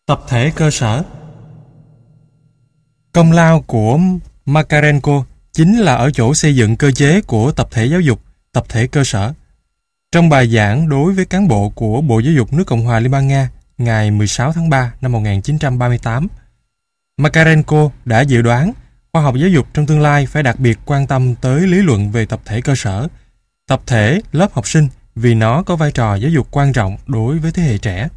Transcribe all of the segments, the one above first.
Tập thể cơ sở. Công lao của Makarenko chính là ở chỗ xây dựng cơ chế của tập thể giáo dục, tập thể cơ sở. Trong bài giảng đối với cán bộ của Bộ Giáo dục nước Cộng hòa Liên bang Nga ngày 16 tháng 3 năm 1938, Makarenko đã dự đoán khoa học giáo dục trong tương lai phải đặc biệt quan tâm tới lý luận về tập thể cơ sở, tập thể lớp học sinh vì nó có vai trò giáo dục quan trọng đối với thế hệ trẻ.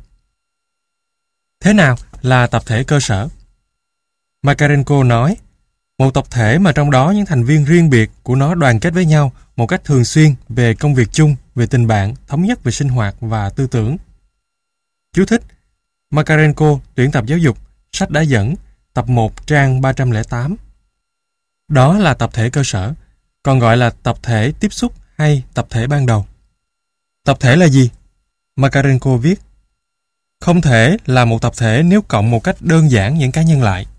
Thế nào là tập thể cơ sở? Makarenko nói, một tập thể mà trong đó những thành viên riêng biệt của nó đoàn kết với nhau một cách thường xuyên về công việc chung, về tình bạn, thống nhất về sinh hoạt và tư tưởng. Chú thích: Makarenko, tuyển tập giáo dục, sách đã dẫn, tập 1 trang 308. Đó là tập thể cơ sở, còn gọi là tập thể tiếp xúc hay tập thể ban đầu. Tập thể là gì? Makarenko viết, không thể là một tập thể nếu cộng một cách đơn giản những cá nhân lại.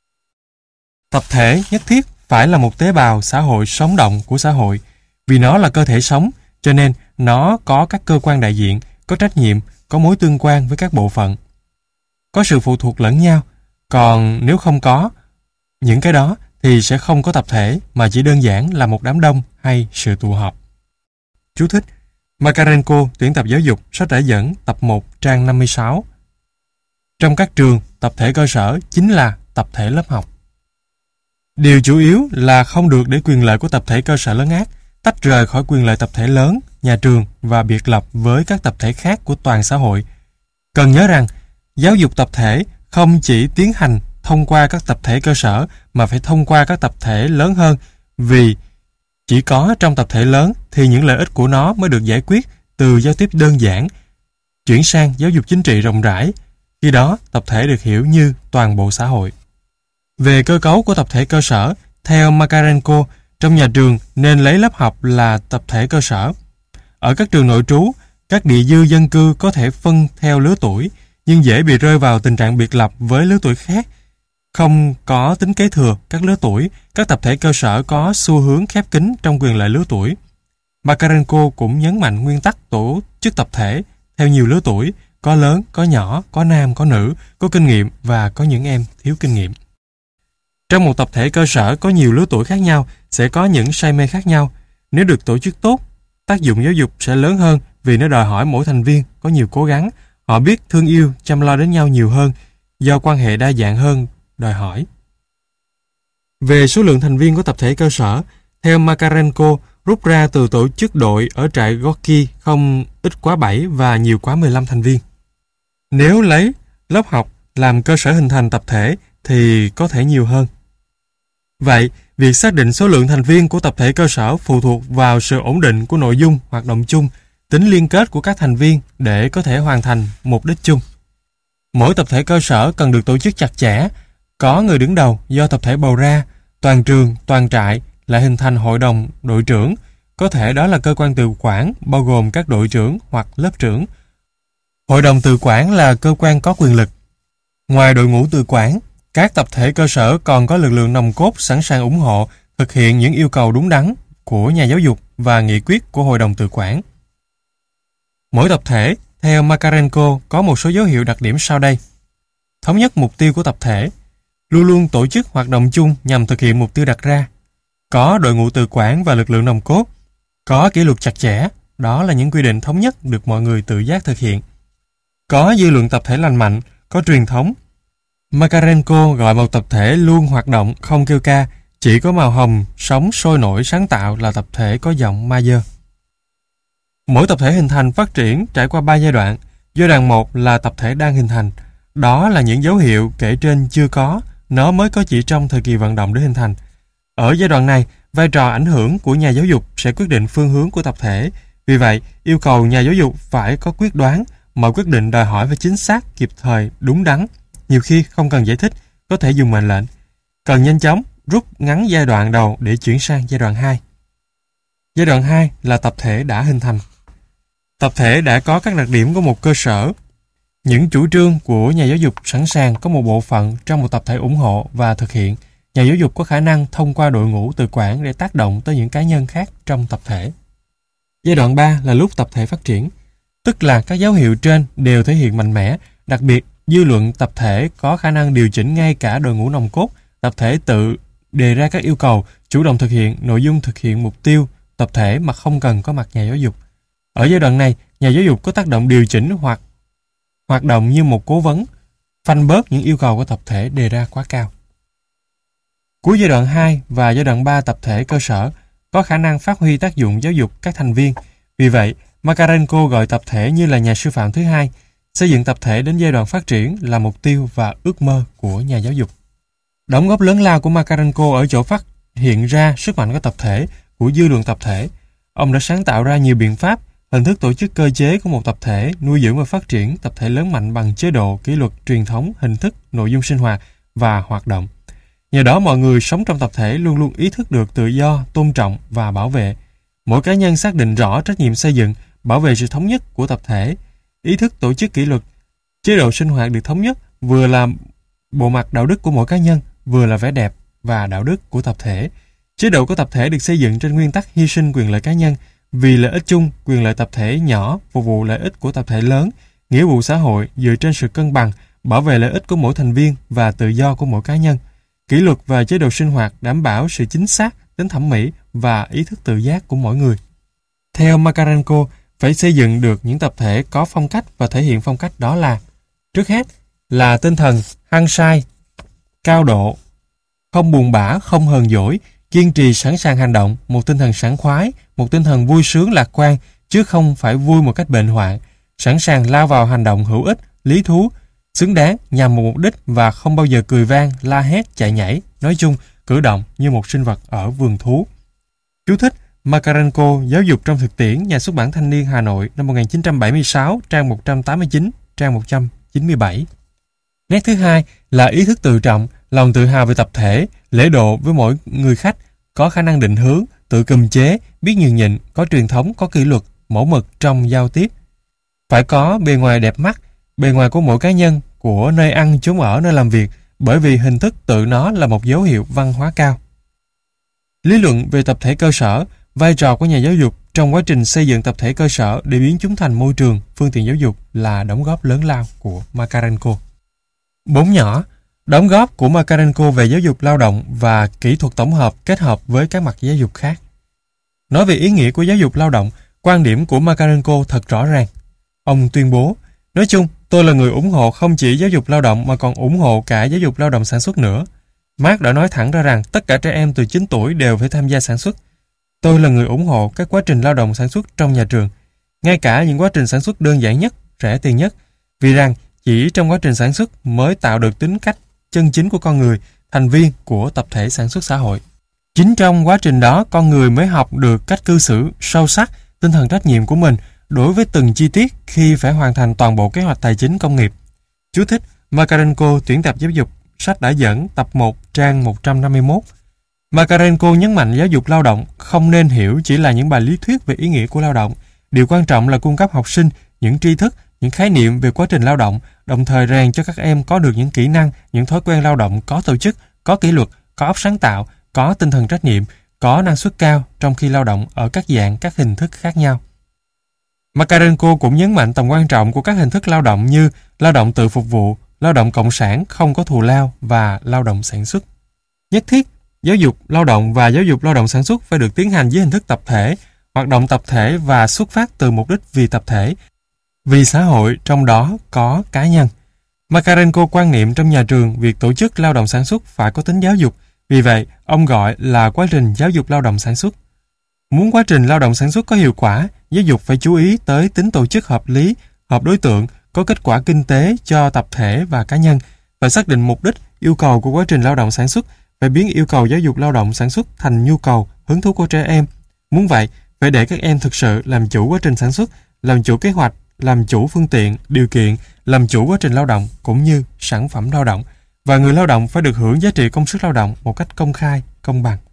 Tập thể nhất thiết phải là một tế bào xã hội sống động của xã hội, vì nó là cơ thể sống, cho nên nó có các cơ quan đại diện, có trách nhiệm, có mối tương quan với các bộ phận. Có sự phụ thuộc lẫn nhau, còn nếu không có những cái đó thì sẽ không có tập thể mà chỉ đơn giản là một đám đông hay sự tụ họp. Chú thích: Makarenko, tuyển tập giáo dục, sách đã dẫn, tập 1, trang 56. Trong các trường, tập thể cơ sở chính là tập thể lớp học. Điều chủ yếu là không được để quyền lợi của tập thể cơ sở lớn át, tách rời khỏi quyền lợi tập thể lớn, nhà trường và biệt lập với các tập thể khác của toàn xã hội. Cần nhớ rằng, giáo dục tập thể không chỉ tiến hành thông qua các tập thể cơ sở mà phải thông qua các tập thể lớn hơn, vì chỉ có trong tập thể lớn thì những lợi ích của nó mới được giải quyết từ giao tiếp đơn giản, chuyển sang giáo dục chính trị rộng rãi. Khi đó, tập thể được hiểu như toàn bộ xã hội. Về cơ cấu của tập thể cơ sở, theo Makarenko, trong nhà trường nên lấy lớp học là tập thể cơ sở. Ở các trường nội trú, các địa dư dân cư có thể phân theo lứa tuổi, nhưng dễ bị rơi vào tình trạng biệt lập với lứa tuổi khác. Không có tính kế thừa các lứa tuổi, các tập thể cơ sở có xu hướng khép kín trong quyền lợi lứa tuổi. Makarenko cũng nhấn mạnh nguyên tắc tổ chức tập thể theo nhiều lứa tuổi, có lớn, có nhỏ, có nam, có nữ, có kinh nghiệm và có những em thiếu kinh nghiệm. Trong một tập thể cơ sở có nhiều lứa tuổi khác nhau, sẽ có những say mê khác nhau. Nếu được tổ chức tốt, tác dụng giáo dục sẽ lớn hơn vì nó đòi hỏi mỗi thành viên có nhiều cố gắng. Họ biết thương yêu, chăm lo đến nhau nhiều hơn, do quan hệ đa dạng hơn đòi hỏi. Về số lượng thành viên của tập thể cơ sở, theo Makarenko, rút ra từ tổ chức đội ở trại Gorky không ít quá 7 và nhiều quá 15 thành viên. Nếu lấy lớp học làm cơ sở hình thành tập thể thì có thể nhiều hơn. Vậy, việc xác định số lượng thành viên của tập thể cơ sở phụ thuộc vào sự ổn định của nội dung, hoạt động chung, tính liên kết của các thành viên để có thể hoàn thành mục đích chung. Mỗi tập thể cơ sở cần được tổ chức chặt chẽ, có người đứng đầu do tập thể bầu ra, toàn trường, toàn trại lại hình thành hội đồng đội trưởng, có thể đó là cơ quan tự quản bao gồm các đội trưởng hoặc lớp trưởng. Hội đồng tự quản là cơ quan có quyền lực. Ngoài đội ngũ tự quản, các tập thể cơ sở còn có lực lượng nòng cốt sẵn sàng ủng hộ, thực hiện những yêu cầu đúng đắn của nhà giáo dục và nghị quyết của hội đồng tự quản. Mỗi tập thể, theo Makarenko, có một số dấu hiệu đặc điểm sau đây. Thống nhất mục tiêu của tập thể, luôn luôn tổ chức hoạt động chung nhằm thực hiện mục tiêu đặt ra. Có đội ngũ tự quản và lực lượng nòng cốt. Có kỷ luật chặt chẽ, đó là những quy định thống nhất được mọi người tự giác thực hiện. Có dư luận tập thể lành mạnh, có truyền thống. Makarenko gọi một tập thể luôn hoạt động, không kêu ca, chỉ có màu hồng, sống sôi nổi sáng tạo là tập thể có giọng major. Mỗi tập thể hình thành phát triển trải qua 3 giai đoạn. Giai đoạn 1 là tập thể đang hình thành. Đó là những dấu hiệu kể trên chưa có, nó mới có chỉ trong thời kỳ vận động để hình thành. Ở giai đoạn này, vai trò ảnh hưởng của nhà giáo dục sẽ quyết định phương hướng của tập thể. Vì vậy, yêu cầu nhà giáo dục phải có quyết đoán, mọi quyết định đòi hỏi phải chính xác, kịp thời, đúng đắn. Nhiều khi không cần giải thích, có thể dùng mệnh lệnh. Cần nhanh chóng rút ngắn giai đoạn đầu để chuyển sang giai đoạn 2. Giai đoạn 2 là tập thể đã hình thành. Tập thể đã có các đặc điểm của một cơ sở. Những chủ trương của nhà giáo dục sẵn sàng có một bộ phận trong một tập thể ủng hộ và thực hiện. Nhà giáo dục có khả năng thông qua đội ngũ tự quản để tác động tới những cá nhân khác trong tập thể. Giai đoạn 3 là lúc tập thể phát triển, tức là các dấu hiệu trên đều thể hiện mạnh mẽ, đặc biệt dư luận tập thể có khả năng điều chỉnh ngay cả đội ngũ nòng cốt, tập thể tự đề ra các yêu cầu, chủ động thực hiện nội dung thực hiện mục tiêu tập thể mà không cần có mặt nhà giáo dục. Ở giai đoạn này, nhà giáo dục có tác động điều chỉnh hoặc hoạt động như một cố vấn, phanh bớt những yêu cầu của tập thể đề ra quá cao. Cuối giai đoạn 2 và giai đoạn 3 tập thể cơ sở có khả năng phát huy tác dụng giáo dục các thành viên. Vì vậy, Makarenko gọi tập thể như là nhà sư phạm thứ hai. Xây dựng tập thể đến giai đoạn phát triển là mục tiêu và ước mơ của nhà giáo dục. Đóng góp lớn lao của Makarenko ở chỗ phát hiện ra sức mạnh của tập thể, của dư luận tập thể. Ông đã sáng tạo ra nhiều biện pháp, hình thức tổ chức cơ chế của một tập thể, nuôi dưỡng và phát triển tập thể lớn mạnh bằng chế độ, kỷ luật, truyền thống, hình thức, nội dung sinh hoạt và hoạt động. Nhờ đó mọi người sống trong tập thể luôn luôn ý thức được tự do, tôn trọng và bảo vệ. Mỗi cá nhân xác định rõ trách nhiệm xây dựng, bảo vệ sự thống nhất của tập thể. Ý thức tổ chức kỷ luật, chế độ sinh hoạt được thống nhất vừa là bộ mặt đạo đức của mỗi cá nhân, vừa là vẻ đẹp và đạo đức của tập thể. Chế độ của tập thể được xây dựng trên nguyên tắc hy sinh quyền lợi cá nhân, vì lợi ích chung, quyền lợi tập thể nhỏ phục vụ lợi ích của tập thể lớn, nghĩa vụ xã hội dựa trên sự cân bằng, bảo vệ lợi ích của mỗi thành viên và tự do của mỗi cá nhân. Kỷ luật và chế độ sinh hoạt đảm bảo sự chính xác, tính thẩm mỹ và ý thức tự giác của mỗi người. Theo Makarenko, phải xây dựng được những tập thể có phong cách và thể hiện phong cách đó là: trước hết là tinh thần hăng say, cao độ, không buồn bã, không hờn dỗi, kiên trì sẵn sàng hành động, một tinh thần sảng khoái, một tinh thần vui sướng lạc quan, chứ không phải vui một cách bệnh hoạn, sẵn sàng lao vào hành động hữu ích, lý thú, xứng đáng nhằm một mục đích và không bao giờ cười vang, la hét, chạy nhảy, nói chung, cử động như một sinh vật ở vườn thú. Chú thích: Makarenko, Giáo dục trong thực tiễn, Nhà xuất bản Thanh niên Hà Nội, năm 1976, trang 189, trang 197. Nét thứ hai là ý thức tự trọng, lòng tự hào về tập thể, lễ độ với mỗi người khách, có khả năng định hướng, tự kiềm chế, biết nhường nhịn, có truyền thống, có kỷ luật, mẫu mực trong giao tiếp. Phải có bề ngoài đẹp mắt, bề ngoài của mỗi cá nhân, của nơi ăn, chốn ở, nơi làm việc, bởi vì hình thức tự nó là một dấu hiệu văn hóa cao. Lý luận về tập thể cơ sở, vai trò của nhà giáo dục trong quá trình xây dựng tập thể cơ sở để biến chúng thành môi trường, phương tiện giáo dục là đóng góp lớn lao của Makarenko. 4 nhỏ, đóng góp của Makarenko về giáo dục lao động và kỹ thuật tổng hợp kết hợp với các mặt giáo dục khác. Nói về ý nghĩa của giáo dục lao động, quan điểm của Makarenko thật rõ ràng. Ông tuyên bố: nói chung, tôi là người ủng hộ không chỉ giáo dục lao động mà còn ủng hộ cả giáo dục lao động sản xuất nữa. Marx đã nói thẳng ra rằng tất cả trẻ em từ 9 tuổi đều phải tham gia sản xuất. Tôi là người ủng hộ các quá trình lao động sản xuất trong nhà trường, ngay cả những quá trình sản xuất đơn giản nhất, rẻ tiền nhất, vì rằng chỉ trong quá trình sản xuất mới tạo được tính cách chân chính của con người, thành viên của tập thể sản xuất xã hội. Chính trong quá trình đó, con người mới học được cách cư xử sâu sắc, tinh thần trách nhiệm của mình đối với từng chi tiết khi phải hoàn thành toàn bộ kế hoạch tài chính công nghiệp. Chú thích: Makarenko, tuyển tập giáo dục, sách đã dẫn, tập 1, trang 151. Makarenko nhấn mạnh giáo dục lao động không nên hiểu chỉ là những bài lý thuyết về ý nghĩa của lao động. Điều quan trọng là cung cấp học sinh những tri thức, những khái niệm về quá trình lao động, đồng thời rèn cho các em có được những kỹ năng, những thói quen lao động có tổ chức, có kỷ luật, có óc sáng tạo, có tinh thần trách nhiệm, có năng suất cao trong khi lao động ở các dạng, các hình thức khác nhau. Makarenko cũng nhấn mạnh tầm quan trọng của các hình thức lao động như lao động tự phục vụ, lao động cộng sản không có thù lao và lao động sản xuất. Nhất thiết, giáo dục lao động và giáo dục lao động sản xuất phải được tiến hành dưới hình thức tập thể, hoạt động tập thể và xuất phát từ mục đích vì tập thể, vì xã hội, trong đó có cá nhân. Makarenko quan niệm trong nhà trường việc tổ chức lao động sản xuất phải có tính giáo dục, vì vậy ông gọi là quá trình giáo dục lao động sản xuất. Muốn quá trình lao động sản xuất có hiệu quả, giáo dục phải chú ý tới tính tổ chức hợp lý, hợp đối tượng, có kết quả kinh tế cho tập thể và cá nhân, phải xác định mục đích, yêu cầu của quá trình lao động sản xuất, phải biến yêu cầu giáo dục lao động sản xuất thành nhu cầu, hứng thú của trẻ em. Muốn vậy, phải để các em thực sự làm chủ quá trình sản xuất, làm chủ kế hoạch, làm chủ phương tiện, điều kiện, làm chủ quá trình lao động cũng như sản phẩm lao động, và người lao động phải được hưởng giá trị công sức lao động một cách công khai, công bằng.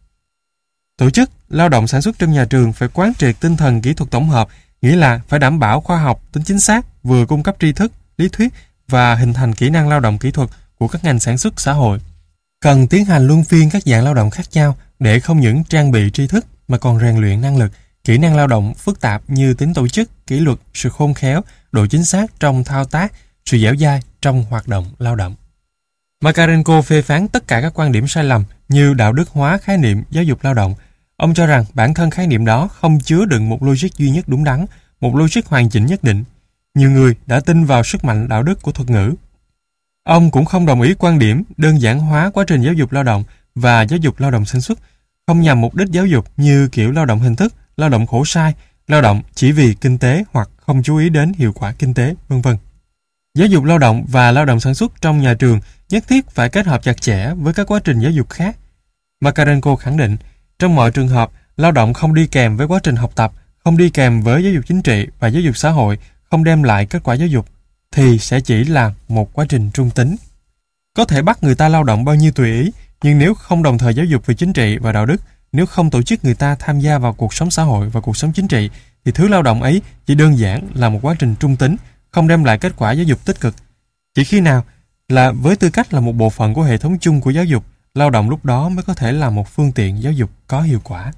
Tổ chức lao động sản xuất trong nhà trường phải quán triệt tinh thần kỹ thuật tổng hợp, nghĩa là phải đảm bảo khoa học, tính chính xác, vừa cung cấp tri thức, lý thuyết và hình thành kỹ năng lao động kỹ thuật của các ngành sản xuất xã hội. Cần tiến hành luân phiên các dạng lao động khác nhau để không những trang bị tri thức mà còn rèn luyện năng lực, kỹ năng lao động phức tạp như tính tổ chức, kỷ luật, sự khôn khéo, độ chính xác trong thao tác, sự dẻo dai trong hoạt động lao động. Makarenko phê phán tất cả các quan điểm sai lầm như đạo đức hóa khái niệm giáo dục lao động. Ông cho rằng bản thân khái niệm đó không chứa đựng một logic duy nhất đúng đắn, một logic hoàn chỉnh nhất định. Nhiều người đã tin vào sức mạnh đạo đức của thuật ngữ. Ông cũng không đồng ý quan điểm đơn giản hóa quá trình giáo dục lao động và giáo dục lao động sản xuất, không nhằm mục đích giáo dục như kiểu lao động hình thức, lao động khổ sai, lao động chỉ vì kinh tế hoặc không chú ý đến hiệu quả kinh tế, v.v. Giáo dục lao động và lao động sản xuất trong nhà trường nhất thiết phải kết hợp chặt chẽ với các quá trình giáo dục khác. Makarenko khẳng định, trong mọi trường hợp, lao động không đi kèm với quá trình học tập, không đi kèm với giáo dục chính trị và giáo dục xã hội, không đem lại kết quả giáo dục, thì sẽ chỉ là một quá trình trung tính. Có thể bắt người ta lao động bao nhiêu tùy ý, nhưng nếu không đồng thời giáo dục về chính trị và đạo đức, nếu không tổ chức người ta tham gia vào cuộc sống xã hội và cuộc sống chính trị, thì thứ lao động ấy chỉ đơn giản là một quá trình trung tính, không đem lại kết quả giáo dục tích cực. Chỉ khi nào là với tư cách là một bộ phận của hệ thống chung của giáo dục, lao động lúc đó mới có thể là một phương tiện giáo dục có hiệu quả.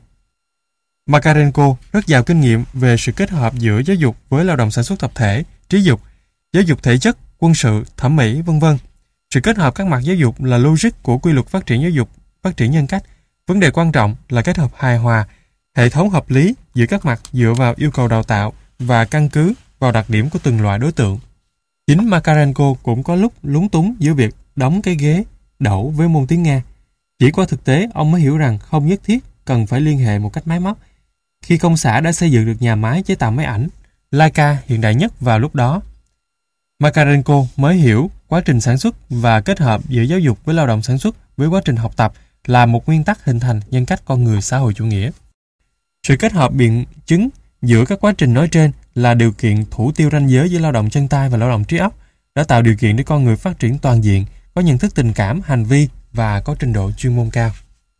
Makarenko rất giàu kinh nghiệm về sự kết hợp giữa giáo dục với lao động sản xuất tập thể, trí dục, giáo dục thể chất, quân sự, thẩm mỹ, v.v. Sự kết hợp các mặt giáo dục là logic của quy luật phát triển giáo dục, phát triển nhân cách. Vấn đề quan trọng là kết hợp hài hòa, hệ thống hợp lý giữa các mặt dựa vào yêu cầu đào tạo và căn cứ vào đặc điểm của từng loại đối tượng. Chính Makarenko cũng có lúc lúng túng giữa việc đóng cái ghế đẩu với môn tiếng Nga. Chỉ qua thực tế, ông mới hiểu rằng không nhất thiết cần phải liên hệ một cách máy móc. Khi công xã đã xây dựng được nhà máy chế tạo máy ảnh, Leica hiện đại nhất vào lúc đó, Makarenko mới hiểu quá trình sản xuất và kết hợp giữa giáo dục với lao động sản xuất với quá trình học tập là một nguyên tắc hình thành nhân cách con người xã hội chủ nghĩa. Sự kết hợp biện chứng giữa các quá trình nói trên là điều kiện thủ tiêu ranh giới giữa lao động chân tay và lao động trí óc, đã tạo điều kiện để con người phát triển toàn diện, có nhận thức tình cảm, hành vi và có trình độ chuyên môn cao.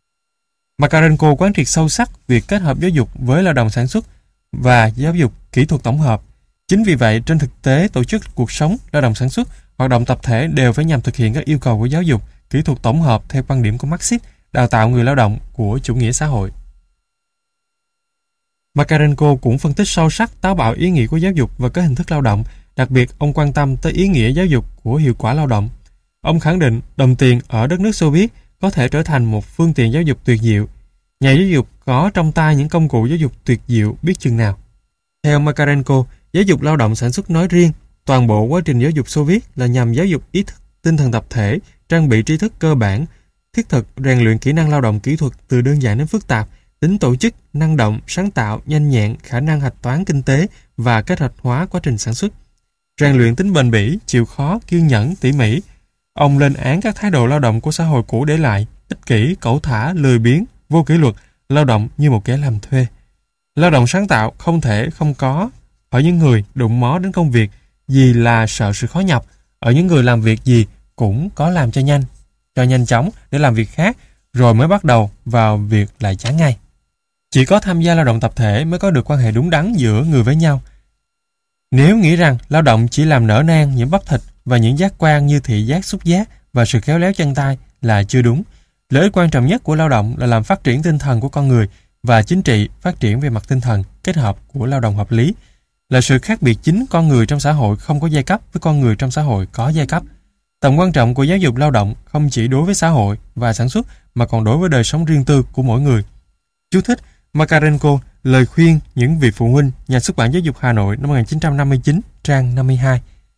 Makarenko quán triệt sâu sắc việc kết hợp giáo dục với lao động sản xuất và giáo dục kỹ thuật tổng hợp. Chính vì vậy, trên thực tế, tổ chức cuộc sống, lao động sản xuất, hoạt động tập thể đều phải nhằm thực hiện các yêu cầu của giáo dục, kỹ thuật tổng hợp theo quan điểm của Marxist, đào tạo người lao động của chủ nghĩa xã hội. Makarenko cũng phân tích sâu sắc táo bạo ý nghĩa của giáo dục và các hình thức lao động, đặc biệt ông quan tâm tới ý nghĩa giáo dục của hiệu quả lao động. Ông khẳng định đồng tiền ở đất nước Xô Viết có thể trở thành một phương tiện giáo dục tuyệt diệu. Nhà giáo dục có trong tay những công cụ giáo dục tuyệt diệu biết chừng nào. Theo Makarenko, giáo dục lao động sản xuất nói riêng, toàn bộ quá trình giáo dục Xô Viết là nhằm giáo dục ý thức, tinh thần tập thể, trang bị tri thức cơ bản, thiết thực, rèn luyện kỹ năng lao động kỹ thuật từ đơn giản đến phức tạp, tính tổ chức, năng động, sáng tạo, nhanh nhẹn, khả năng hạch toán kinh tế và kết hợp hóa quá trình sản xuất. Rèn luyện tính bền bỉ, chịu khó, kiên nhẫn, tỉ mỉ. Ông lên án các thái độ lao động của xã hội cũ để lại, ích kỷ, cẩu thả, lười biếng, vô kỷ luật, lao động như một kẻ làm thuê. Lao động sáng tạo không thể không có ở những người đụng mó đến công việc vì là sợ sự khó nhọc. Ở những người làm việc gì cũng có làm cho nhanh chóng để làm việc khác, rồi mới bắt đầu vào việc lại chán ngay. Chỉ có tham gia lao động tập thể mới có được quan hệ đúng đắn giữa người với nhau. Nếu nghĩ rằng lao động chỉ làm nở nang những bắp thịt và những giác quan như thị giác, xúc giác và sự khéo léo chân tay là chưa đúng. Lợi ích quan trọng nhất của lao động là làm phát triển tinh thần của con người và chính trị phát triển về mặt tinh thần kết hợp của lao động hợp lý, là sự khác biệt chính con người trong xã hội không có giai cấp với con người trong xã hội có giai cấp. Tầm quan trọng của giáo dục lao động không chỉ đối với xã hội và sản xuất mà còn đối với đời sống riêng tư của mỗi người. Chú thích Makarenko, lời khuyên những vị phụ huynh, Nhà xuất bản Giáo dục Hà Nội năm 1959, trang 52.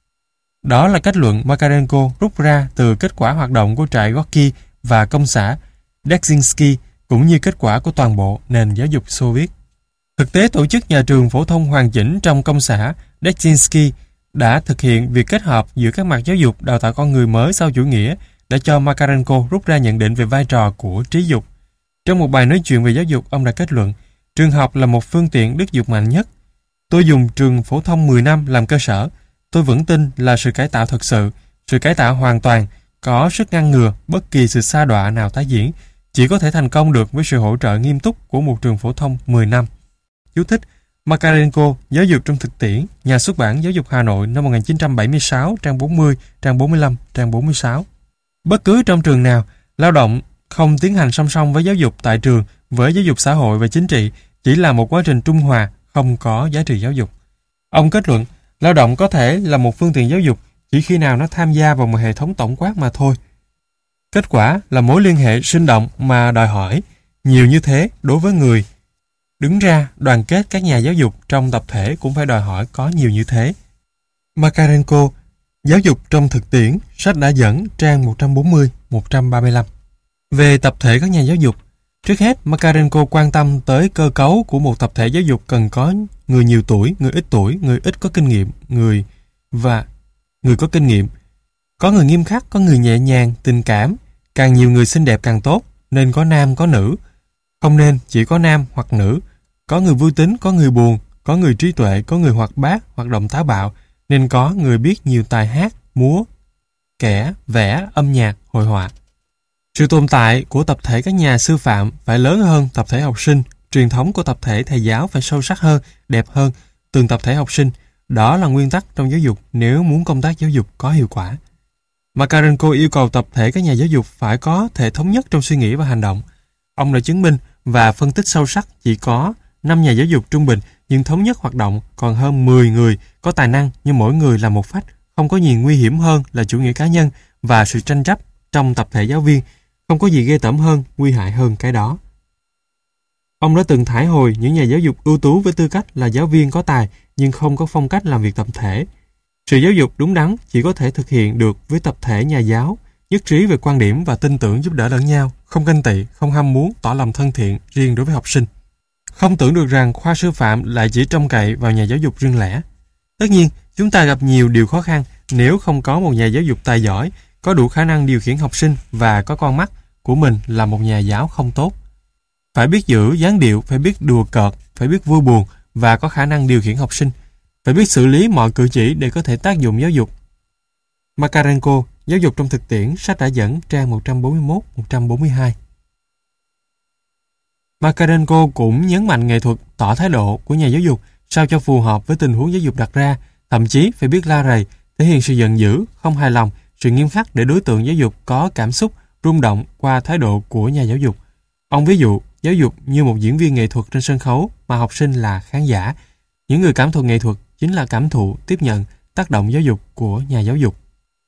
Đó là kết luận Makarenko rút ra từ kết quả hoạt động của trại Gorky và công xã Dzerzhinsky cũng như kết quả của toàn bộ nền giáo dục Xô Viết. Thực tế tổ chức nhà trường phổ thông hoàn chỉnh trong công xã Dzerzhinsky đã thực hiện việc kết hợp giữa các mặt giáo dục đào tạo con người mới sau chủ nghĩa đã cho Makarenko rút ra nhận định về vai trò của trí dục. Trong một bài nói chuyện về giáo dục, ông đã kết luận trường học là một phương tiện đức dục mạnh nhất. Tôi dùng trường phổ thông 10 năm làm cơ sở. Tôi vẫn tin là sự cải tạo thật sự, sự cải tạo hoàn toàn, có sức ngăn ngừa bất kỳ sự sa đọa nào tái diễn, chỉ có thể thành công được với sự hỗ trợ nghiêm túc của một trường phổ thông 10 năm. Chú thích Makarenko, Giáo dục trong thực tiễn, Nhà xuất bản Giáo dục Hà Nội năm 1976, trang 40, trang 45, trang 46. Bất cứ trong trường nào, lao động không tiến hành song song với giáo dục tại trường, với giáo dục xã hội và chính trị, chỉ là một quá trình trung hòa, không có giá trị giáo dục. Ông kết luận, lao động có thể là một phương tiện giáo dục chỉ khi nào nó tham gia vào một hệ thống tổng quát mà thôi. Kết quả là mối liên hệ sinh động mà đòi hỏi nhiều như thế đối với người. Đứng ra đoàn kết các nhà giáo dục trong tập thể cũng phải đòi hỏi có nhiều như thế. Makarenko, Giáo dục trong thực tiễn, sách đã dẫn trang 140-135. Về tập thể các nhà giáo dục, trước hết Makarenko quan tâm tới cơ cấu của một tập thể giáo dục cần có người nhiều tuổi, người ít có kinh nghiệm, người có kinh nghiệm. Có người nghiêm khắc, có người nhẹ nhàng, tình cảm, càng nhiều người xinh đẹp càng tốt, nên có nam có nữ. Không nên chỉ có nam hoặc nữ, có người vui tính, có người buồn, có người trí tuệ, có người hoạt bát, hoạt động táo bạo, nên có người biết nhiều tài hát, múa, kẻ, vẽ, âm nhạc, hội họa. Sự tồn tại của tập thể các nhà sư phạm phải lớn hơn tập thể học sinh, truyền thống của tập thể thầy giáo phải sâu sắc hơn, đẹp hơn từng tập thể học sinh. Đó là nguyên tắc trong giáo dục nếu muốn công tác giáo dục có hiệu quả. Makarenko yêu cầu tập thể các nhà giáo dục phải có thể thống nhất trong suy nghĩ và hành động. Ông đã chứng minh và phân tích sâu sắc chỉ có 5 nhà giáo dục trung bình nhưng thống nhất hoạt động, còn hơn 10 người có tài năng nhưng mỗi người là một phách. Không có gì nguy hiểm hơn là chủ nghĩa cá nhân và sự tranh chấp trong tập thể giáo viên. Không có gì ghê tởm hơn, nguy hại hơn cái đó. Ông đã từng thải hồi những nhà giáo dục ưu tú với tư cách là giáo viên có tài nhưng không có phong cách làm việc tập thể. Sự giáo dục đúng đắn chỉ có thể thực hiện được với tập thể nhà giáo, nhất trí về quan điểm và tin tưởng giúp đỡ lẫn nhau, không ganh tị, không ham muốn, tỏ lòng thân thiện riêng đối với học sinh. Không tưởng được rằng khoa sư phạm lại chỉ trông cậy vào nhà giáo dục riêng lẻ. Tất nhiên, chúng ta gặp nhiều điều khó khăn nếu không có một nhà giáo dục tài giỏi, có đủ khả năng điều khiển học sinh và có con mắt của mình là một nhà giáo không tốt. Phải biết giữ dáng điệu, phải biết đùa cợt, phải biết vui buồn và có khả năng điều khiển học sinh. Phải biết xử lý mọi cử chỉ để có thể tác dụng giáo dục. Makarenko, Giáo dục trong thực tiễn, sách đã dẫn trang 141-142. Makarenko cũng nhấn mạnh nghệ thuật tỏ thái độ của nhà giáo dục sao cho phù hợp với tình huống giáo dục đặt ra, thậm chí phải biết la rầy, thể hiện sự giận dữ, không hài lòng, sự nghiêm khắc để đối tượng giáo dục có cảm xúc, rung động qua thái độ của nhà giáo dục. Ông ví dụ giáo dục như một diễn viên nghệ thuật trên sân khấu mà học sinh là khán giả. Những người cảm thụ nghệ thuật chính là cảm thụ, tiếp nhận, tác động giáo dục của nhà giáo dục.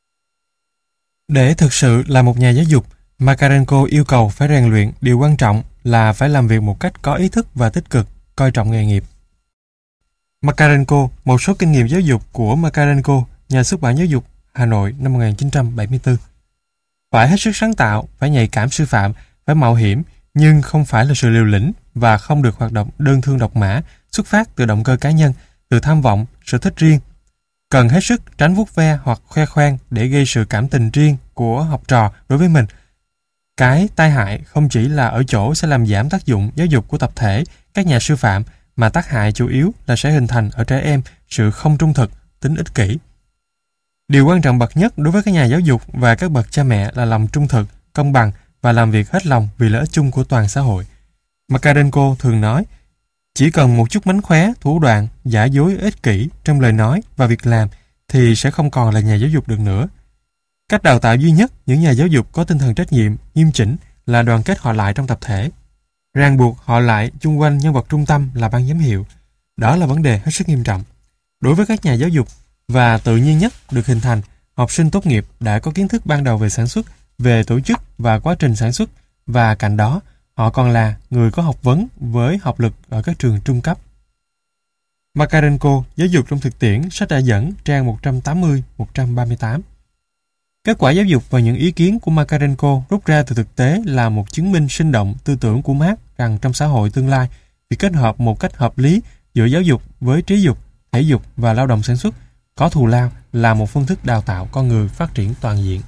Để thực sự là một nhà giáo dục, Makarenko yêu cầu phải rèn luyện, điều quan trọng là phải làm việc một cách có ý thức và tích cực, coi trọng nghề nghiệp. Makarenko, một số kinh nghiệm giáo dục của Makarenko, nhà xuất bản giáo dục, Hà Nội năm 1974. Phải hết sức sáng tạo, phải nhạy cảm sư phạm, phải mạo hiểm, nhưng không phải là sự liều lĩnh và không được hoạt động đơn thương độc mã, xuất phát từ động cơ cá nhân, từ tham vọng, sở thích riêng. Cần hết sức tránh vuốt ve hoặc khoe khoang để gây sự cảm tình riêng của học trò đối với mình. Cái tai hại không chỉ là ở chỗ sẽ làm giảm tác dụng giáo dục của tập thể, các nhà sư phạm, mà tác hại chủ yếu là sẽ hình thành ở trẻ em sự không trung thực, tính ích kỷ. Điều quan trọng bậc nhất đối với các nhà giáo dục và các bậc cha mẹ là lòng trung thực, công bằng và làm việc hết lòng vì lợi ích chung của toàn xã hội. Makarenko thường nói, chỉ cần một chút mánh khóe, thủ đoạn, giả dối ích kỷ trong lời nói và việc làm thì sẽ không còn là nhà giáo dục được nữa. Cách đào tạo duy nhất những nhà giáo dục có tinh thần trách nhiệm, nghiêm chỉnh là đoàn kết họ lại trong tập thể. Ràng buộc họ lại chung quanh nhân vật trung tâm là ban giám hiệu. Đó là vấn đề hết sức nghiêm trọng. Đối với các nhà giáo dục và tự nhiên nhất được hình thành, học sinh tốt nghiệp đã có kiến thức ban đầu về sản xuất, về tổ chức và quá trình sản xuất, và cạnh đó họ còn là người có học vấn với học lực ở các trường trung cấp. Makarenko, Giáo dục trong thực tiễn, sách đã dẫn trang 180-138. Kết quả giáo dục và những ý kiến của Makarenko rút ra từ thực tế là một chứng minh sinh động tư tưởng của Marx rằng trong xã hội tương lai, việc kết hợp một cách hợp lý giữa giáo dục với trí dục, thể dục và lao động sản xuất có thù lao là một phương thức đào tạo con người phát triển toàn diện.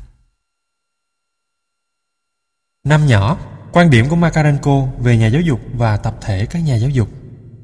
Năm nhỏ, quan điểm của Makarenko về nhà giáo dục và tập thể các nhà giáo dục.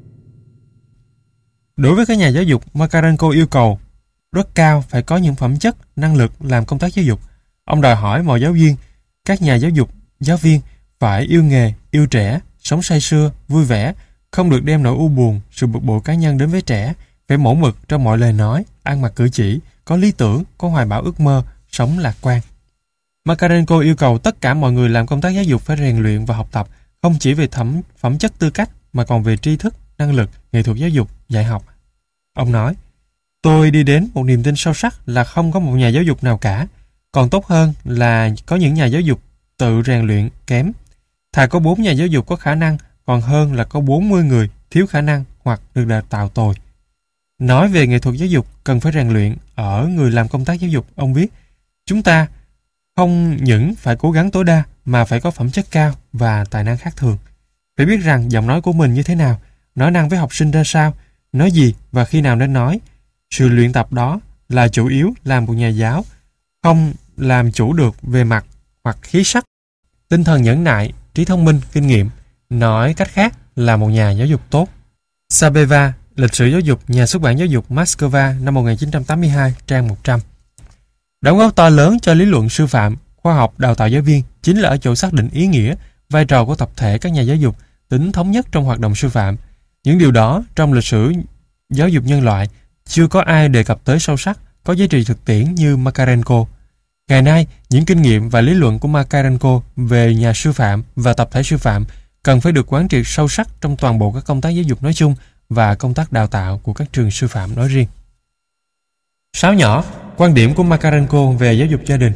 Đối với các nhà giáo dục, Makarenko yêu cầu rất cao phải có những phẩm chất, năng lực làm công tác giáo dục. Ông đòi hỏi mọi giáo viên, các nhà giáo dục, giáo viên phải yêu nghề, yêu trẻ, sống say sưa, vui vẻ, không được đem nỗi u buồn, sự bực bội cá nhân đến với trẻ, phải mẫu mực trong mọi lời nói, ăn mặc cử chỉ, có lý tưởng, có hoài bão ước mơ, sống lạc quan. Makarenko yêu cầu tất cả mọi người làm công tác giáo dục phải rèn luyện và học tập, không chỉ về phẩm chất tư cách mà còn về tri thức, năng lực, nghệ thuật giáo dục, dạy học. Ông nói, Tôi đi đến một niềm tin sâu sắc là không có một nhà giáo dục nào cả. Còn tốt hơn là có những nhà giáo dục tự rèn luyện kém. Thà có 4 nhà giáo dục có khả năng, còn hơn là có 40 người thiếu khả năng hoặc được đào tạo tồi. Nói về nghệ thuật giáo dục cần phải rèn luyện ở người làm công tác giáo dục, ông viết, chúng ta không những phải cố gắng tối đa mà phải có phẩm chất cao và tài năng khác thường. Phải biết rằng giọng nói của mình như thế nào, nói năng với học sinh ra sao, nói gì và khi nào nên nói. Sự luyện tập đó là chủ yếu làm một nhà giáo không làm chủ được về mặt hoặc khí sắc, tinh thần nhẫn nại, trí thông minh, kinh nghiệm. Nói cách khác là một nhà giáo dục tốt. Sabeva, Lịch sử giáo dục, nhà xuất bản giáo dục Moscow năm 1982, trang 100. Đóng góp to lớn cho lý luận sư phạm, khoa học đào tạo giáo viên chính là ở chỗ xác định ý nghĩa, vai trò của tập thể các nhà giáo dục, tính thống nhất trong hoạt động sư phạm. Những điều đó trong lịch sử giáo dục nhân loại chưa có ai đề cập tới sâu sắc, có giá trị thực tiễn như Makarenko. Ngày nay, những kinh nghiệm và lý luận của Makarenko về nhà sư phạm và tập thể sư phạm cần phải được quán triệt sâu sắc trong toàn bộ các công tác giáo dục nói chung và công tác đào tạo của các trường sư phạm nói riêng. 6 nhỏ, quan điểm của Makarenko về giáo dục gia đình.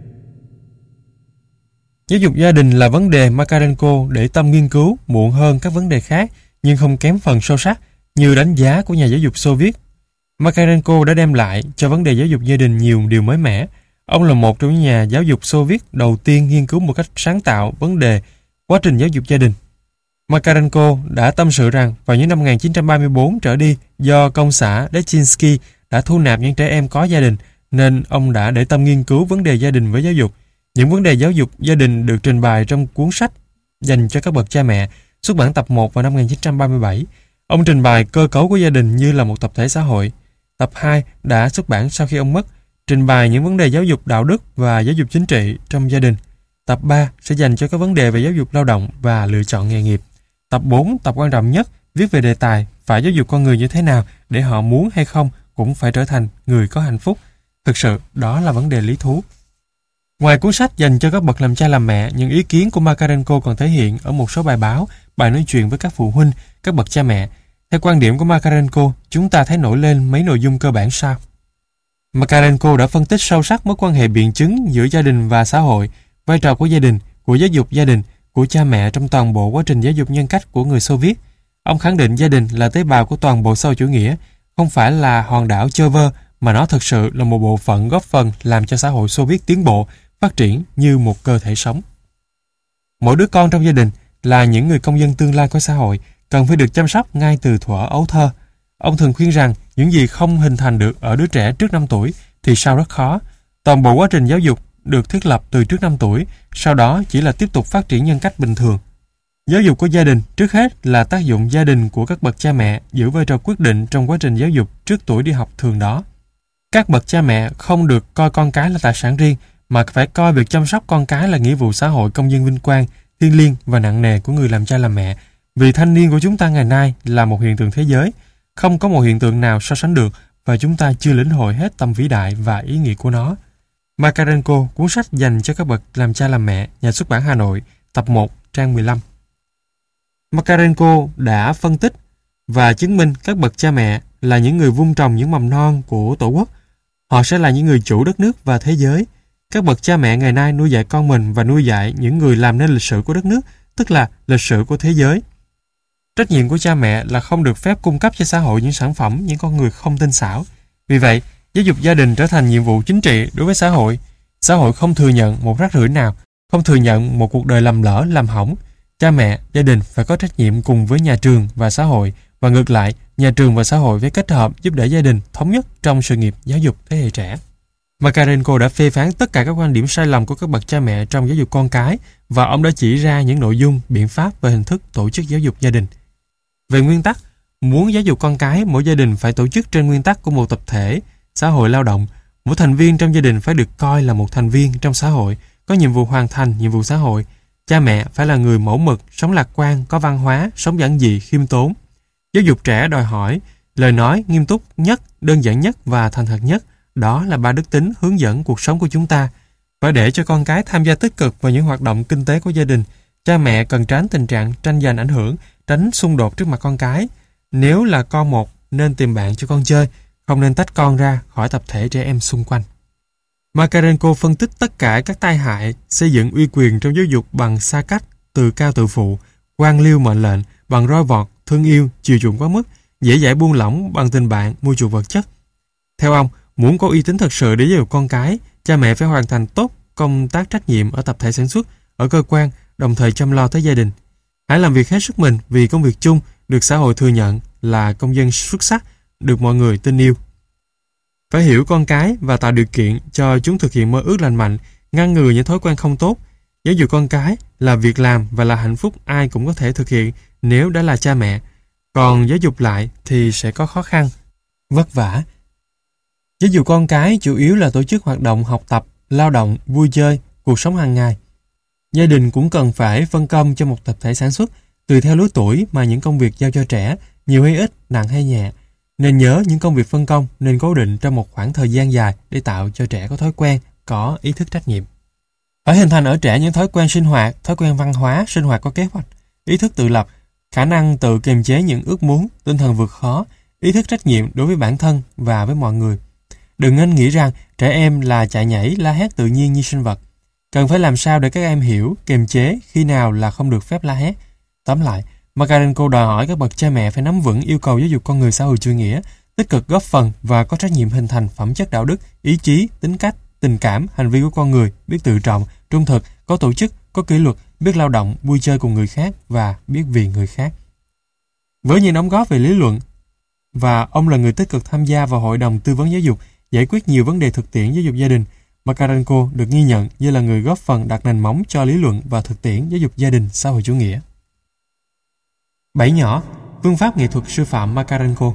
Giáo dục gia đình là vấn đề Makarenko để tâm nghiên cứu muộn hơn các vấn đề khác, nhưng không kém phần sâu sắc như đánh giá của nhà giáo dục Xô Viết. Makarenko đã đem lại cho vấn đề giáo dục gia đình nhiều điều mới mẻ. Ông là một trong những nhà giáo dục Xô Viết đầu tiên nghiên cứu một cách sáng tạo vấn đề quá trình giáo dục gia đình. Makarenko đã tâm sự rằng vào những năm 1934 trở đi, do công xã Dechinsky đã thu nạp những trẻ em có gia đình, nên ông đã để tâm nghiên cứu vấn đề gia đình với giáo dục. Những vấn đề giáo dục gia đình được trình bày trong cuốn sách dành cho các bậc cha mẹ, xuất bản tập 1 vào năm 1937. Ông trình bày cơ cấu của gia đình như là một tập thể xã hội. Tập 2 đã xuất bản sau khi ông mất, trình bày những vấn đề giáo dục đạo đức và giáo dục chính trị trong gia đình. Tập 3 sẽ dành cho các vấn đề về giáo dục lao động và lựa chọn nghề nghiệp. Tập 4, tập quan trọng nhất, viết về đề tài phải giáo dục con người như thế nào để họ muốn hay không cũng phải trở thành người có hạnh phúc. Thực sự, đó là vấn đề lý thú. Ngoài cuốn sách dành cho các bậc làm cha làm mẹ, những ý kiến của Makarenko còn thể hiện ở một số bài báo, bài nói chuyện với các phụ huynh, các bậc cha mẹ. Theo quan điểm của Makarenko, chúng ta thấy nổi lên mấy nội dung cơ bản sau. Makarenko đã phân tích sâu sắc mối quan hệ biện chứng giữa gia đình và xã hội, vai trò của gia đình, của giáo dục gia đình, của cha mẹ trong toàn bộ quá trình giáo dục nhân cách của người Xô Viết. Ông khẳng định gia đình là tế bào của toàn bộ xã hội chủ nghĩa, không phải là hòn đảo chơ vơ, mà nó thực sự là một bộ phận góp phần làm cho xã hội Xô Viết tiến bộ, phát triển như một cơ thể sống. Mỗi đứa con trong gia đình là những người công dân tương lai của xã hội, cần phải được chăm sóc ngay từ thuở ấu thơ. Ông thường khuyên rằng những gì không hình thành được ở đứa trẻ trước 5 tuổi thì sau rất khó. Toàn bộ quá trình giáo dục được thiết lập từ trước 5 tuổi, sau đó chỉ là tiếp tục phát triển nhân cách bình thường. Giáo dục của gia đình trước hết là tác dụng gia đình của các bậc cha mẹ giữ vai trò quyết định trong quá trình giáo dục trước tuổi đi học thường đó. Các bậc cha mẹ không được coi con cái là tài sản riêng, mà phải coi việc chăm sóc con cái là nghĩa vụ xã hội công dân vinh quang, thiêng liêng và nặng nề của người làm cha làm mẹ. Vì thanh niên của chúng ta ngày nay là một hiện tượng thế giới, không có một hiện tượng nào so sánh được và chúng ta chưa lĩnh hội hết tầm vĩ đại và ý nghĩa của nó. Makarenko, cuốn sách dành cho các bậc làm cha làm mẹ, nhà xuất bản Hà Nội, tập 1, trang 15. Makarenko đã phân tích và chứng minh các bậc cha mẹ là những người vun trồng những mầm non của Tổ quốc. Họ sẽ là những người chủ đất nước và thế giới. Các bậc cha mẹ ngày nay nuôi dạy con mình và nuôi dạy những người làm nên lịch sử của đất nước, tức là lịch sử của thế giới. Trách nhiệm của cha mẹ là không được phép cung cấp cho xã hội những sản phẩm, những con người không tinh xảo. Vì vậy, giáo dục gia đình trở thành nhiệm vụ chính trị đối với xã hội. Xã hội không thừa nhận một rác rưởi nào, không thừa nhận một cuộc đời lầm lỡ, làm hỏng. Cha mẹ, gia đình phải có trách nhiệm cùng với nhà trường và xã hội, và ngược lại, nhà trường và xã hội phải kết hợp giúp đỡ gia đình thống nhất trong sự nghiệp giáo dục thế hệ trẻ. Makarenko đã phê phán tất cả các quan điểm sai lầm của các bậc cha mẹ trong giáo dục con cái, và ông đã chỉ ra những nội dung, biện pháp và hình thức tổ chức giáo dục gia đình. Về nguyên tắc, muốn giáo dục con cái, mỗi gia đình phải tổ chức trên nguyên tắc của một tập thể, xã hội lao động. Mỗi thành viên trong gia đình phải được coi là một thành viên trong xã hội, có nhiệm vụ hoàn thành nhiệm vụ xã hội. Cha mẹ phải là người mẫu mực, sống lạc quan, có văn hóa, sống giản dị, khiêm tốn. Giáo dục trẻ đòi hỏi lời nói nghiêm túc nhất, đơn giản nhất và thành thật nhất. Đó là 3 đức tính hướng dẫn cuộc sống của chúng ta. Phải để cho con cái tham gia tích cực vào những hoạt động kinh tế của gia đình. Cha mẹ cần tránh tình trạng tranh giành ảnh hưởng, tránh xung đột trước mặt con cái. Nếu là con một, nên tìm bạn cho con chơi. không nên tách con ra khỏi tập thể trẻ em xung quanh. Makarenko phân tích tất cả các tai hại xây dựng uy quyền trong giáo dục bằng xa cách, từ cao tự phụ, quan liêu mệnh lệnh, bằng roi vọt, thương yêu, chiều chuộng quá mức, dễ dãi buông lỏng bằng tình bạn, mua chuộc vật chất. Theo ông, muốn có uy tín thật sự để giáo dục con cái, cha mẹ phải hoàn thành tốt công tác trách nhiệm ở tập thể sản xuất, ở cơ quan, đồng thời chăm lo tới gia đình. Hãy làm việc hết sức mình vì công việc chung được xã hội thừa nhận là công dân xuất sắc, được mọi người tin yêu. Phải hiểu con cái và tạo điều kiện cho chúng thực hiện mơ ước lành mạnh, ngăn ngừa những thói quen không tốt. Giáo dục con cái là việc làm và là hạnh phúc ai cũng có thể thực hiện nếu đã là cha mẹ. Còn giáo dục lại thì sẽ có khó khăn, vất vả. Giáo dục con cái chủ yếu là tổ chức hoạt động học tập, lao động, vui chơi, cuộc sống hàng ngày. Gia đình cũng cần phải phân công cho một tập thể sản xuất, tùy theo lứa tuổi mà những công việc giao cho trẻ, nhiều hay ít, nặng hay nhẹ. Nên nhớ những công việc phân công nên cố định trong một khoảng thời gian dài để tạo cho trẻ có thói quen, có ý thức trách nhiệm. Phải hình thành ở trẻ những thói quen sinh hoạt, thói quen văn hóa, sinh hoạt có kế hoạch, ý thức tự lập, khả năng tự kiềm chế những ước muốn, tinh thần vượt khó, ý thức trách nhiệm đối với bản thân và với mọi người. Đừng nên nghĩ rằng trẻ em là chạy nhảy, la hét tự nhiên như sinh vật. Cần phải làm sao để các em hiểu, kiềm chế khi nào là không được phép la hét. Tóm lại, Makarenko đòi hỏi các bậc cha mẹ phải nắm vững yêu cầu giáo dục con người xã hội chủ nghĩa, tích cực góp phần và có trách nhiệm hình thành phẩm chất đạo đức, ý chí, tính cách, tình cảm, hành vi của con người, biết tự trọng, trung thực, có tổ chức, có kỷ luật, biết lao động, vui chơi cùng người khác và biết vì người khác. Với những đóng góp về lý luận, và ông là người tích cực tham gia vào hội đồng tư vấn giáo dục, giải quyết nhiều vấn đề thực tiễn giáo dục gia đình, Makarenko được ghi nhận như là người góp phần đặt nền móng cho lý luận và thực tiễn giáo dục gia đình xã hội chủ nghĩa. 7 nhỏ, phương pháp nghệ thuật sư phạm Makarenko.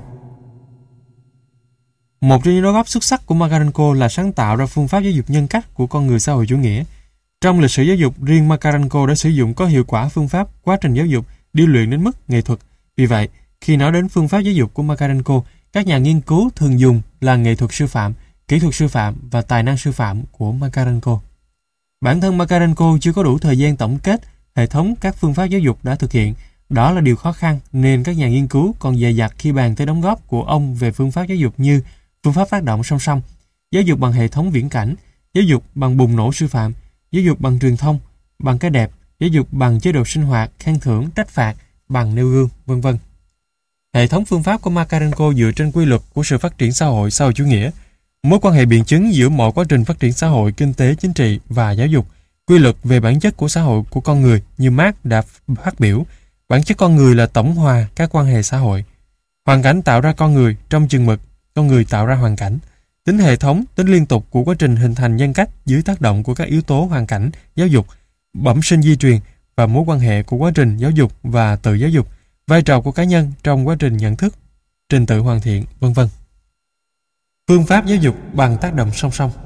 Một trong những đóng góp xuất sắc của Makarenko là sáng tạo ra phương pháp giáo dục nhân cách của con người xã hội chủ nghĩa. Trong lịch sử giáo dục, riêng Makarenko đã sử dụng có hiệu quả phương pháp quá trình giáo dục điêu luyện đến mức nghệ thuật. Vì vậy, khi nói đến phương pháp giáo dục của Makarenko, các nhà nghiên cứu thường dùng là nghệ thuật sư phạm, kỹ thuật sư phạm và tài năng sư phạm của Makarenko. Bản thân Makarenko chưa có đủ thời gian tổng kết hệ thống các phương pháp giáo dục đã thực hiện. Đó là điều khó khăn nên các nhà nghiên cứu còn dè dặt khi bàn tới đóng góp của ông về phương pháp giáo dục như phương pháp tác động song song, giáo dục bằng hệ thống viễn cảnh, giáo dục bằng bùng nổ sư phạm, giáo dục bằng truyền thông, bằng cái đẹp, giáo dục bằng chế độ sinh hoạt, khen thưởng, trách phạt, bằng nêu gương, v.v. Hệ thống phương pháp của Makarenko dựa trên quy luật của sự phát triển xã hội chủ nghĩa, mối quan hệ biện chứng giữa mọi quá trình phát triển xã hội, kinh tế, chính trị và giáo dục, quy luật về bản chất của xã hội của con người như Marx đã phát biểu. Bản chất con người là tổng hòa các quan hệ xã hội. Hoàn cảnh tạo ra con người trong chừng mực, con người tạo ra hoàn cảnh. Tính hệ thống, tính liên tục của quá trình hình thành nhân cách dưới tác động của các yếu tố hoàn cảnh, giáo dục, bẩm sinh di truyền và mối quan hệ của quá trình giáo dục và tự giáo dục, vai trò của cá nhân trong quá trình nhận thức, trình tự hoàn thiện, v.v. Phương pháp giáo dục bằng tác động song song.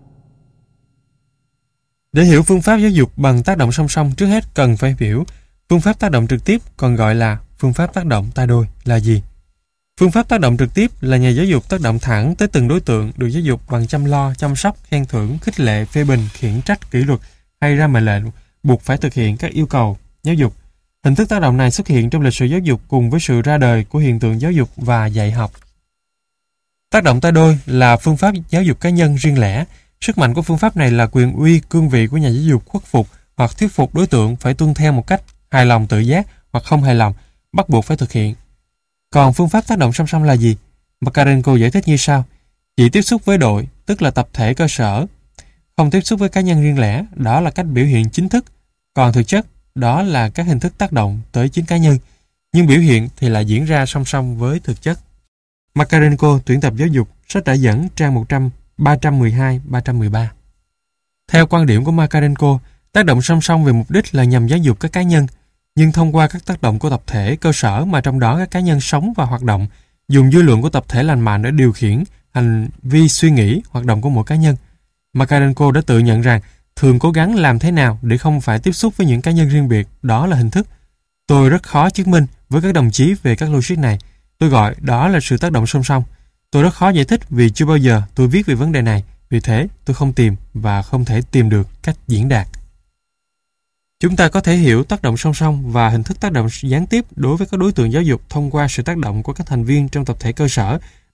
Để hiểu phương pháp giáo dục bằng tác động song song, trước hết cần phải hiểu phương pháp tác động trực tiếp, còn gọi là phương pháp tác động tay đôi là gì? Phương pháp tác động trực tiếp là nhà giáo dục tác động thẳng tới từng đối tượng được giáo dục bằng chăm lo, chăm sóc, khen thưởng, khích lệ, phê bình, khiển trách, kỷ luật hay ra mệnh lệnh, buộc phải thực hiện các yêu cầu giáo dục. Hình thức tác động này xuất hiện trong lịch sử giáo dục cùng với sự ra đời của hiện tượng giáo dục và dạy học. Tác động tay đôi là phương pháp giáo dục cá nhân riêng lẻ. Sức mạnh của phương pháp này là quyền uy, cương vị của nhà giáo dục khuất phục hoặc thuyết phục đối tượng phải tuân theo một cách hài lòng tự giác hoặc không hài lòng, bắt buộc phải thực hiện. Còn phương pháp tác động song song là gì? Makarenko giải thích như sau. Chỉ tiếp xúc với đội, tức là tập thể cơ sở, không tiếp xúc với cá nhân riêng lẻ, đó là cách biểu hiện chính thức. Còn thực chất, đó là các hình thức tác động tới chính cá nhân, nhưng biểu hiện thì lại diễn ra song song với thực chất. Makarenko, tuyển tập giáo dục, sách đã dẫn trang 312-313. Theo quan điểm của Makarenko, tác động song song về mục đích là nhằm giáo dục các cá nhân, nhưng thông qua các tác động của tập thể cơ sở mà trong đó các cá nhân sống và hoạt động, dùng dư luận của tập thể lành mạnh để điều khiển hành vi, suy nghĩ, hoạt động của mỗi cá nhân. Makarenko đã tự nhận rằng thường cố gắng làm thế nào để không phải tiếp xúc với những cá nhân riêng biệt, đó là hình thức. Tôi rất khó chứng minh với các đồng chí về các logic này. Tôi gọi đó là sự tác động song song. Tôi rất khó giải thích vì chưa bao giờ tôi viết về vấn đề này, vì thế tôi không tìm và không thể tìm được cách diễn đạt. Chúng ta có thể hiểu tác động song song và hình thức tác động gián tiếp đối với các đối tượng giáo dục thông qua sự tác động của các thành viên trong tập thể cơ sở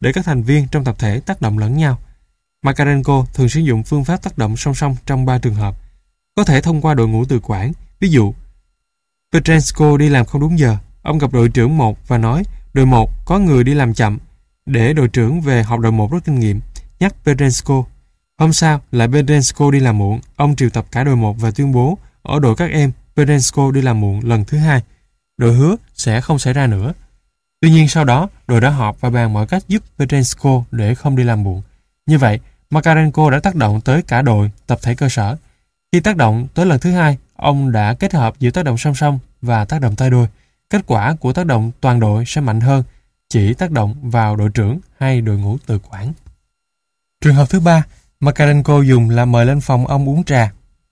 để các thành viên trong tập thể tác động lẫn nhau. Makarenko thường sử dụng phương pháp tác động song song trong 3 trường hợp. Có thể thông qua đội ngũ tự quản. Ví dụ, Petrenko đi làm không đúng giờ. Ông gặp đội trưởng 1 và nói, đội 1 có người đi làm chậm, để đội trưởng về học đội 1 rút kinh nghiệm, nhắc Petrenko. Hôm sau, lại Petrenko đi làm muộn. Ông triệu tập cả đội 1 và tuyên bố, ở đội các em, Petrenko đi làm muộn lần thứ 2. Đội hứa sẽ không xảy ra nữa. Tuy nhiên sau đó, đội đã họp và bàn mọi cách giúp Petrenko để không đi làm muộn. Như vậy, Makarenko đã tác động tới cả đội, tập thể cơ sở. Khi tác động tới lần thứ 2, ông đã kết hợp giữa tác động song song và tác động tay đôi. Kết quả của tác động toàn đội sẽ mạnh hơn chỉ tác động vào đội trưởng hay đội ngũ tự quản. Trường hợp thứ 3, Makarenko dùng là mời lên phòng ông uống trà.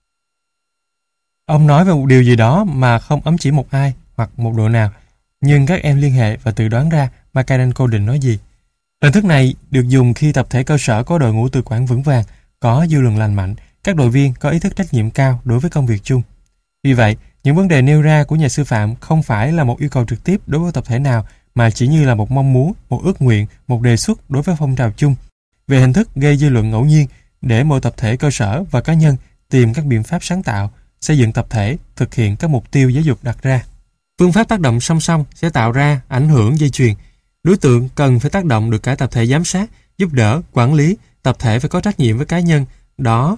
Ông nói về một điều gì đó mà không ám chỉ một ai hoặc một đội nào, nhưng các em liên hệ và tự đoán ra Makarenko định nói gì. Hình thức này được dùng khi tập thể cơ sở có đội ngũ tự quản vững vàng, có dư luận lành mạnh, các đội viên có ý thức trách nhiệm cao đối với công việc chung. Vì vậy, những vấn đề nêu ra của nhà sư phạm không phải là một yêu cầu trực tiếp đối với tập thể nào, mà chỉ như là một mong muốn, một ước nguyện, một đề xuất đối với phong trào chung, về hình thức gây dư luận ngẫu nhiên để mỗi tập thể cơ sở và cá nhân tìm các biện pháp sáng tạo, xây dựng tập thể, thực hiện các mục tiêu giáo dục đặt ra. Phương pháp tác động song song sẽ tạo ra ảnh hưởng dây chuyền. Đối tượng cần phải tác động được cả tập thể giám sát, giúp đỡ, quản lý, tập thể phải có trách nhiệm với cá nhân đó,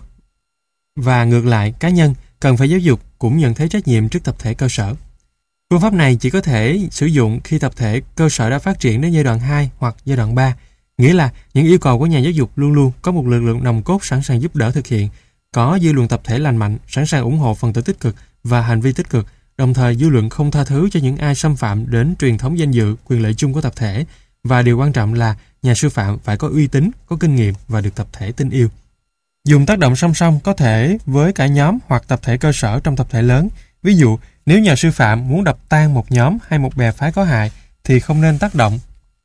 và ngược lại, cá nhân cần phải giáo dục cũng nhận thấy trách nhiệm trước tập thể cơ sở. Phương pháp này chỉ có thể sử dụng khi tập thể cơ sở đã phát triển đến giai đoạn 2 hoặc giai đoạn 3, nghĩa là những yêu cầu của nhà giáo dục luôn luôn có một lực lượng nòng cốt sẵn sàng giúp đỡ thực hiện, có dư luận tập thể lành mạnh, sẵn sàng ủng hộ phần tử tích cực và hành vi tích cực, đồng thời dư luận không tha thứ cho những ai xâm phạm đến truyền thống danh dự, quyền lợi chung của tập thể, và điều quan trọng là nhà sư phạm phải có uy tín, có kinh nghiệm và được tập thể tin yêu. Dùng tác động song song có thể với cả nhóm hoặc tập thể cơ sở trong tập thể lớn. Ví dụ, nếu nhà sư phạm muốn đập tan một nhóm hay một bè phái có hại thì không nên tác động,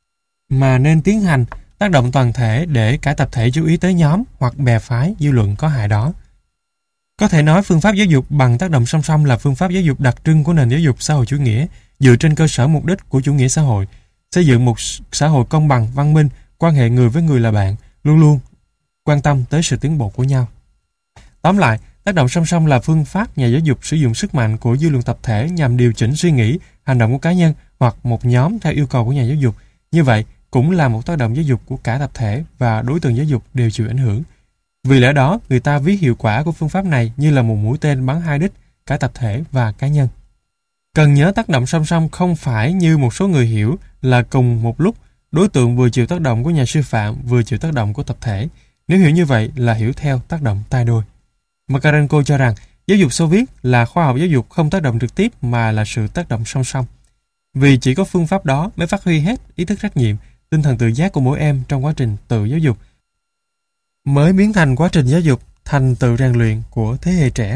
mà nên tiến hành tác động toàn thể để cả tập thể chú ý tới nhóm hoặc bè phái dư luận có hại đó. Có thể nói phương pháp giáo dục bằng tác động song song là phương pháp giáo dục đặc trưng của nền giáo dục xã hội chủ nghĩa, dựa trên cơ sở mục đích của chủ nghĩa xã hội, xây dựng một xã hội công bằng, văn minh, quan hệ người với người là bạn, luôn luôn quan tâm tới sự tiến bộ của nhau. Tóm lại, tác động song song là phương pháp nhà giáo dục sử dụng sức mạnh của dư luận tập thể nhằm điều chỉnh suy nghĩ, hành động của cá nhân hoặc một nhóm theo yêu cầu của nhà giáo dục. Như vậy, cũng là một tác động giáo dục của cả tập thể và đối tượng giáo dục đều chịu ảnh hưởng. Vì lẽ đó, người ta ví hiệu quả của phương pháp này như là một mũi tên bắn hai đích, cả tập thể và cá nhân. Cần nhớ tác động song song không phải như một số người hiểu là cùng một lúc đối tượng vừa chịu tác động của nhà sư phạm vừa chịu tác động của tập thể. Nếu hiểu như vậy là hiểu theo tác động tay đôi. Makarenko cho rằng giáo dục Xô Viết là khoa học giáo dục không tác động trực tiếp mà là sự tác động song song. Vì chỉ có phương pháp đó mới phát huy hết ý thức trách nhiệm, tinh thần tự giác của mỗi em trong quá trình tự giáo dục, mới biến thành quá trình giáo dục thành tự rèn luyện của thế hệ trẻ.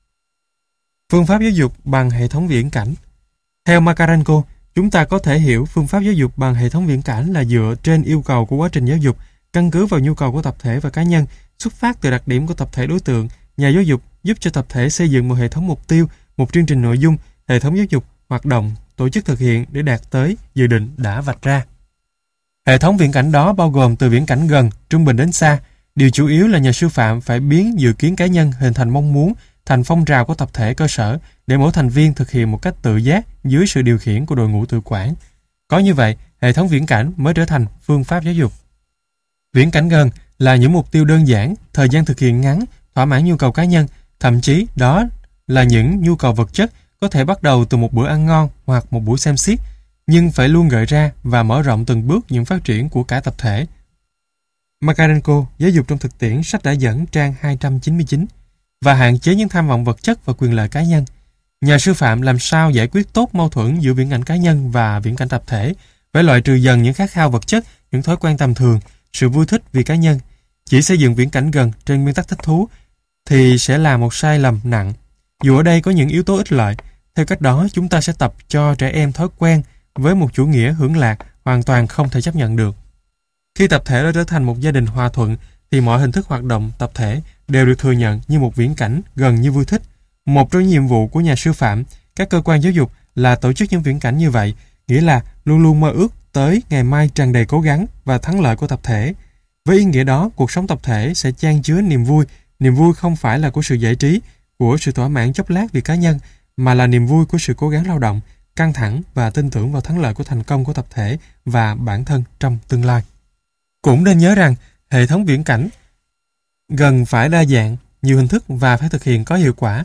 Phương pháp giáo dục bằng hệ thống viễn cảnh. Theo Makarenko, chúng ta có thể hiểu phương pháp giáo dục bằng hệ thống viễn cảnh là dựa trên yêu cầu của quá trình giáo dục, căn cứ vào nhu cầu của tập thể và cá nhân, xuất phát từ đặc điểm của tập thể đối tượng. Nhà giáo dục giúp cho tập thể xây dựng một hệ thống mục tiêu, một chương trình nội dung, hệ thống giáo dục, hoạt động, tổ chức thực hiện để đạt tới dự định đã vạch ra. Hệ thống viễn cảnh đó bao gồm từ viễn cảnh gần, trung bình đến xa. Điều chủ yếu là nhà sư phạm phải biến dự kiến cá nhân hình thành mong muốn, thành phong trào của tập thể cơ sở để mỗi thành viên thực hiện một cách tự giác dưới sự điều khiển của đội ngũ tự quản. Có như vậy, hệ thống viễn cảnh mới trở thành phương pháp giáo dục. Viễn cảnh gần là những mục tiêu đơn giản, thời gian thực hiện ngắn, thỏa mãn nhu cầu cá nhân, thậm chí đó là những nhu cầu vật chất có thể bắt đầu từ một bữa ăn ngon hoặc một buổi xem xiết, nhưng phải luôn gợi ra và mở rộng từng bước những phát triển của cả tập thể. Makarenko, Giáo dục trong thực tiễn, sách đã dẫn trang 299, và hạn chế những tham vọng vật chất và quyền lợi cá nhân. Nhà sư phạm làm sao giải quyết tốt mâu thuẫn giữa viễn cảnh cá nhân và viễn cảnh tập thể, phải loại trừ dần những khát khao vật chất, những thói quen tầm thường, sự vui thích vì cá nhân. Chỉ xây dựng viễn cảnh gần trên nguyên tắc thích thú thì sẽ là một sai lầm nặng. Dù ở đây có những yếu tố ích lợi, theo cách đó chúng ta sẽ tập cho trẻ em thói quen với một chủ nghĩa hưởng lạc hoàn toàn không thể chấp nhận được. Khi tập thể đã trở thành một gia đình hòa thuận thì mọi hình thức hoạt động tập thể đều được thừa nhận như một viễn cảnh gần như vui thích. Một trong những nhiệm vụ của nhà sư phạm, các cơ quan giáo dục là tổ chức những viễn cảnh như vậy, nghĩa là luôn luôn mơ ước tới ngày mai tràn đầy cố gắng và thắng lợi của tập thể. Với ý nghĩa đó, cuộc sống tập thể sẽ chan chứa niềm vui. Niềm vui không phải là của sự giải trí, của sự thỏa mãn chốc lát vì cá nhân, mà là niềm vui của sự cố gắng lao động, căng thẳng và tin tưởng vào thắng lợi của thành công của tập thể và bản thân trong tương lai. Cũng nên nhớ rằng, hệ thống viễn cảnh gần phải đa dạng, nhiều hình thức và phải thực hiện có hiệu quả.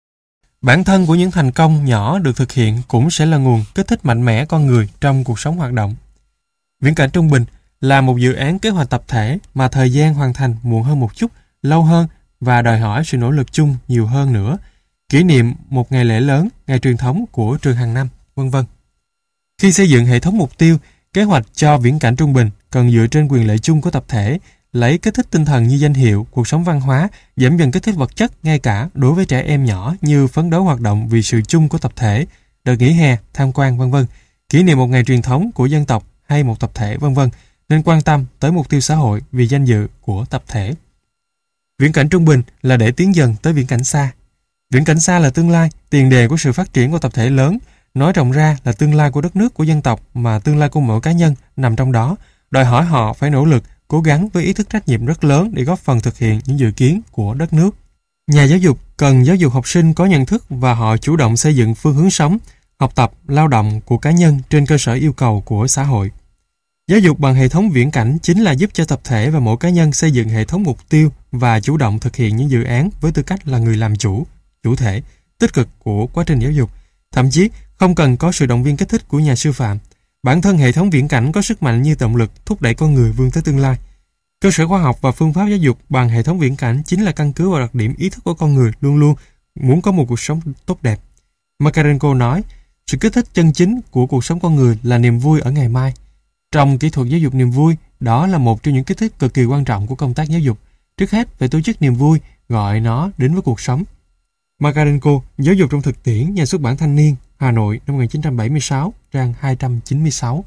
Bản thân của những thành công nhỏ được thực hiện cũng sẽ là nguồn kích thích mạnh mẽ con người trong cuộc sống hoạt động. Viễn cảnh trung bình là một dự án kế hoạch tập thể mà thời gian hoàn thành muộn hơn một chút, lâu hơn và đòi hỏi sự nỗ lực chung nhiều hơn nữa. Kỷ niệm một ngày lễ lớn, ngày truyền thống của trường hàng năm, vân vân. Khi xây dựng hệ thống mục tiêu, kế hoạch cho viễn cảnh trung bình cần dựa trên quyền lợi chung của tập thể, lấy kích thích tinh thần như danh hiệu, cuộc sống văn hóa, giảm dần kích thích vật chất ngay cả đối với trẻ em nhỏ như phấn đấu hoạt động vì sự chung của tập thể, đợt nghỉ hè, tham quan vân vân, kỷ niệm một ngày truyền thống của dân tộc hay một tập thể vân vân, nên quan tâm tới mục tiêu xã hội vì danh dự của tập thể. Viễn cảnh trung bình là để tiến dần tới viễn cảnh xa. Viễn cảnh xa là tương lai, tiền đề của sự phát triển của tập thể lớn, nói rộng ra là tương lai của đất nước, của dân tộc mà tương lai của mỗi cá nhân nằm trong đó, đòi hỏi họ phải nỗ lực, cố gắng với ý thức trách nhiệm rất lớn để góp phần thực hiện những dự kiến của đất nước. Nhà giáo dục cần giáo dục học sinh có nhận thức và họ chủ động xây dựng phương hướng sống, học tập, lao động của cá nhân trên cơ sở yêu cầu của xã hội. Giáo dục bằng hệ thống viễn cảnh chính là giúp cho tập thể và mỗi cá nhân xây dựng hệ thống mục tiêu và chủ động thực hiện những dự án với tư cách là người làm chủ thể, tích cực của quá trình giáo dục. Thậm chí không cần có sự động viên kích thích của nhà sư phạm. Bản thân hệ thống viễn cảnh có sức mạnh như động lực thúc đẩy con người vươn tới tương lai. Cơ sở khoa học và phương pháp giáo dục bằng hệ thống viễn cảnh chính là căn cứ vào đặc điểm ý thức của con người luôn luôn muốn có một cuộc sống tốt đẹp. Makarenko nói, sự kích thích chân chính của cuộc sống con người là niềm vui ở ngày mai. Trong kỹ thuật giáo dục niềm vui, đó là một trong những kích thích cực kỳ quan trọng của công tác giáo dục. Trước hết, phải tổ chức niềm vui, gọi nó đến với cuộc sống. Makarenko, Giáo dục trong thực tiễn, nhà xuất bản Thanh niên, Hà Nội năm 1976, trang 296.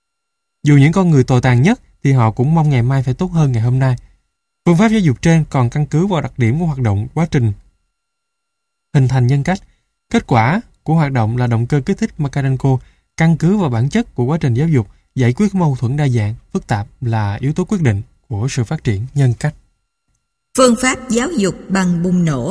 Dù những con người tồi tàn nhất thì họ cũng mong ngày mai phải tốt hơn ngày hôm nay. Phương pháp giáo dục trên còn căn cứ vào đặc điểm của hoạt động quá trình hình thành nhân cách. Kết quả của hoạt động là động cơ kích thích. Makarenko căn cứ vào bản chất của quá trình giáo dục, giải quyết mâu thuẫn đa dạng, phức tạp là yếu tố quyết định của sự phát triển nhân cách. Phương pháp giáo dục bằng bùng nổ.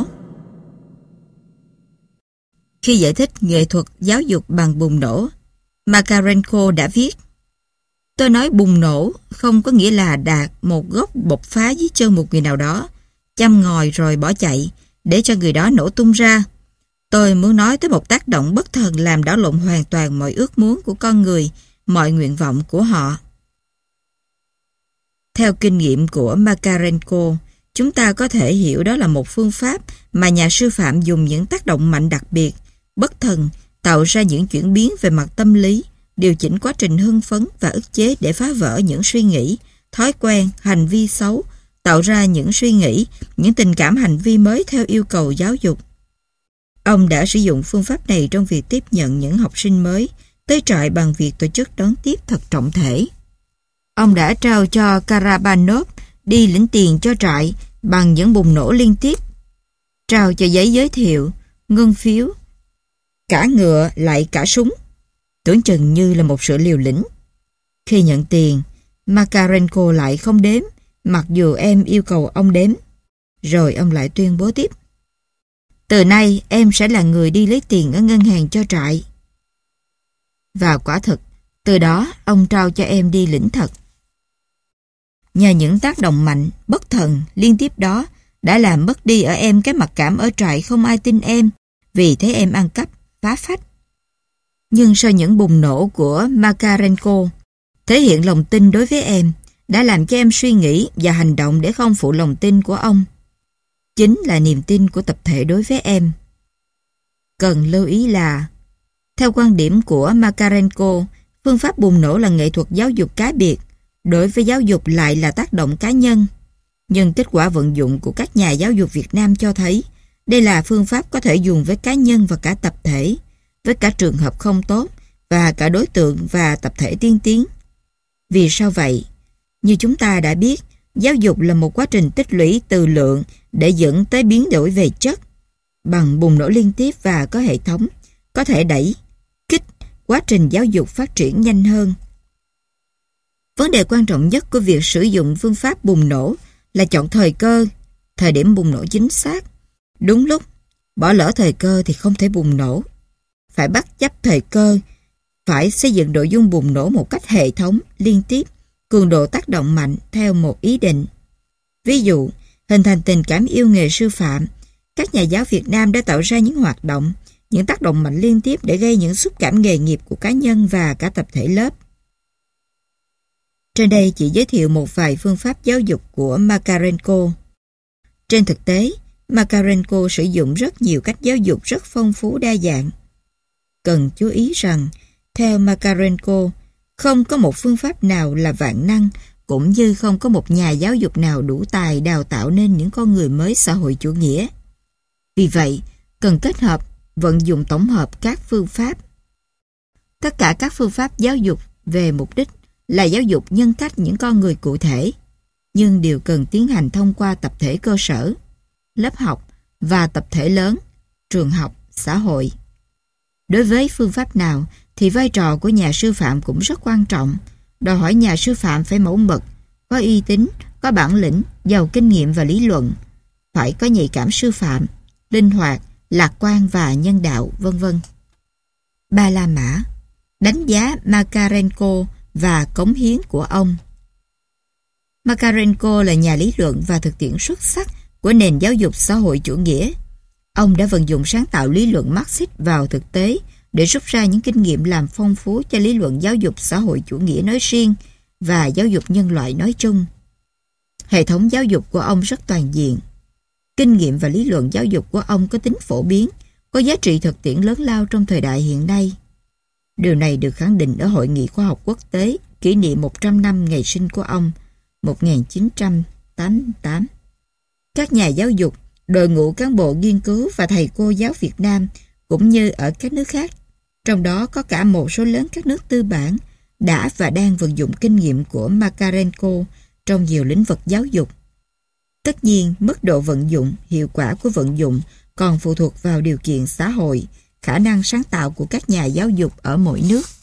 Khi giải thích nghệ thuật giáo dục bằng bùng nổ, Makarenko đã viết: Tôi nói bùng nổ không có nghĩa là đạt một gốc bộc phá dưới chân một người nào đó, châm ngòi rồi bỏ chạy, để cho người đó nổ tung ra. Tôi muốn nói tới một tác động bất thần làm đảo lộn hoàn toàn mọi ước muốn của con người, mọi nguyện vọng của họ. Theo kinh nghiệm của Makarenko, chúng ta có thể hiểu đó là một phương pháp mà nhà sư phạm dùng những tác động mạnh đặc biệt, bất thần, tạo ra những chuyển biến về mặt tâm lý, điều chỉnh quá trình hưng phấn và ức chế để phá vỡ những suy nghĩ, thói quen, hành vi xấu, tạo ra những suy nghĩ, những tình cảm hành vi mới theo yêu cầu giáo dục. Ông đã sử dụng phương pháp này trong việc tiếp nhận những học sinh mới tới trại bằng việc tổ chức đón tiếp thật trọng thể. Ông đã trao cho Karabanov đi lĩnh tiền cho trại bằng những bùng nổ liên tiếp, trao cho giấy giới thiệu, ngân phiếu, cả ngựa lại cả súng, tưởng chừng như là một sự liều lĩnh. Khi nhận tiền, Makarenko lại không đếm, mặc dù em yêu cầu ông đếm. Rồi ông lại tuyên bố tiếp: Từ nay em sẽ là người đi lấy tiền ở ngân hàng cho trại. Và quả thực, từ đó ông trao cho em đi lĩnh thật. Nhờ những tác động mạnh, bất thần liên tiếp đó đã làm mất đi ở em cái mặc cảm ở trại không ai tin em vì thấy em ăn cắp, phá phách. Nhưng sau những bùng nổ của Makarenko, thể hiện lòng tin đối với em đã làm cho em suy nghĩ và hành động để không phụ lòng tin của ông. Chính là niềm tin của tập thể đối với em. Cần lưu ý là, theo quan điểm của Makarenko, phương pháp bùng nổ là nghệ thuật giáo dục cá biệt, đối với giáo dục lại là tác động cá nhân. Nhưng kết quả vận dụng của các nhà giáo dục Việt Nam cho thấy đây là phương pháp có thể dùng với cá nhân và cả tập thể, với cả trường hợp không tốt và cả đối tượng và tập thể tiên tiến. Vì sao vậy? Như chúng ta đã biết, giáo dục là một quá trình tích lũy từ lượng để dẫn tới biến đổi về chất. Bằng bùng nổ liên tiếp và có hệ thống, có thể đẩy, kích quá trình giáo dục phát triển nhanh hơn. Vấn đề quan trọng nhất của việc sử dụng phương pháp bùng nổ là chọn thời cơ, thời điểm bùng nổ chính xác, đúng lúc. Bỏ lỡ thời cơ thì không thể bùng nổ. Phải bắt chấp thời cơ, phải xây dựng nội dung bùng nổ một cách hệ thống, liên tiếp, cường độ tác động mạnh theo một ý định. Ví dụ, hình thành tình cảm yêu nghề sư phạm, các nhà giáo Việt Nam đã tạo ra những hoạt động, những tác động mạnh liên tiếp để gây những xúc cảm nghề nghiệp của cá nhân và cả tập thể lớp. Trên đây chỉ giới thiệu một vài phương pháp giáo dục của Makarenko. Trên thực tế, Makarenko sử dụng rất nhiều cách giáo dục rất phong phú đa dạng. Cần chú ý rằng, theo Makarenko, không có một phương pháp nào là vạn năng, cũng như không có một nhà giáo dục nào đủ tài đào tạo nên những con người mới xã hội chủ nghĩa. Vì vậy, cần kết hợp, vận dụng tổng hợp các phương pháp. Tất cả các phương pháp giáo dục về mục đích là giáo dục nhân cách những con người cụ thể, nhưng đều cần tiến hành thông qua tập thể cơ sở, lớp học và tập thể lớn, trường học, xã hội. Đối với phương pháp nào thì vai trò của nhà sư phạm cũng rất quan trọng, đòi hỏi nhà sư phạm phải mẫu mực, có uy tín, có bản lĩnh, giàu kinh nghiệm và lý luận, phải có nhạy cảm sư phạm, linh hoạt, lạc quan và nhân đạo, vân vân. Ba La Mã đánh giá Makarenko và cống hiến của ông. Makarenko là nhà lý luận và thực tiễn xuất sắc của nền giáo dục xã hội chủ nghĩa. Ông đã vận dụng sáng tạo lý luận Marxist vào thực tế để rút ra những kinh nghiệm làm phong phú cho lý luận giáo dục xã hội chủ nghĩa nói riêng và giáo dục nhân loại nói chung. Hệ thống giáo dục của ông rất toàn diện. Kinh nghiệm và lý luận giáo dục của ông có tính phổ biến, có giá trị thực tiễn lớn lao trong thời đại hiện nay. Điều này được khẳng định ở Hội nghị Khoa học Quốc tế kỷ niệm 100 năm ngày sinh của ông, 1988. Các nhà giáo dục, đội ngũ cán bộ nghiên cứu và thầy cô giáo Việt Nam cũng như ở các nước khác, trong đó có cả một số lớn các nước tư bản, đã và đang vận dụng kinh nghiệm của Makarenko trong nhiều lĩnh vực giáo dục. Tất nhiên, mức độ vận dụng, hiệu quả của vận dụng còn phụ thuộc vào điều kiện xã hội, khả năng sáng tạo của các nhà giáo dục ở mỗi nước.